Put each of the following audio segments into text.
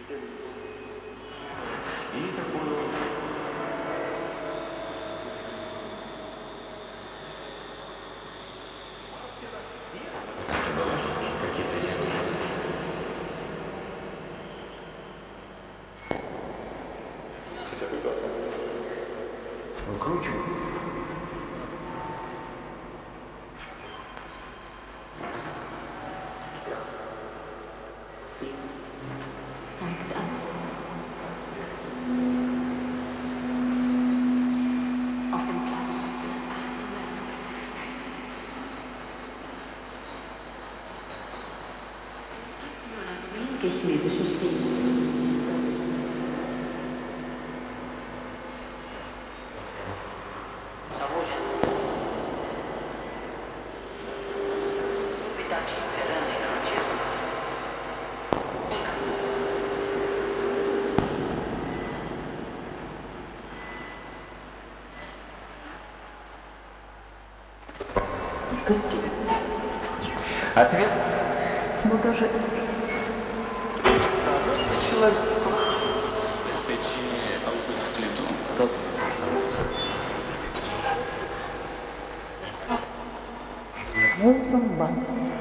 И такой вот какие-то девушки. Хотя бы как? Выкручивай. Geschmiede System. Saúde. Novidade imperante em cantismo. Ответ? Ну даже... Обеспечение аудиосклету. Волсонбан.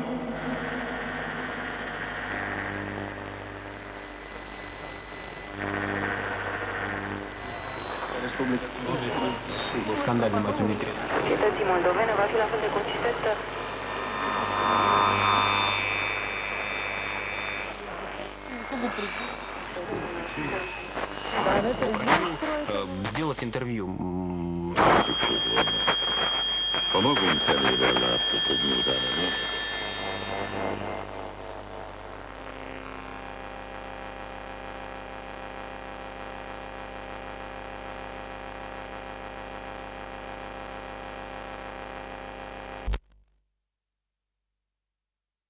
Scandalul mai primit. Societății moldovene va fi la fel de consistentă. Сделать интервью. Помогу интервью, да, тут не да.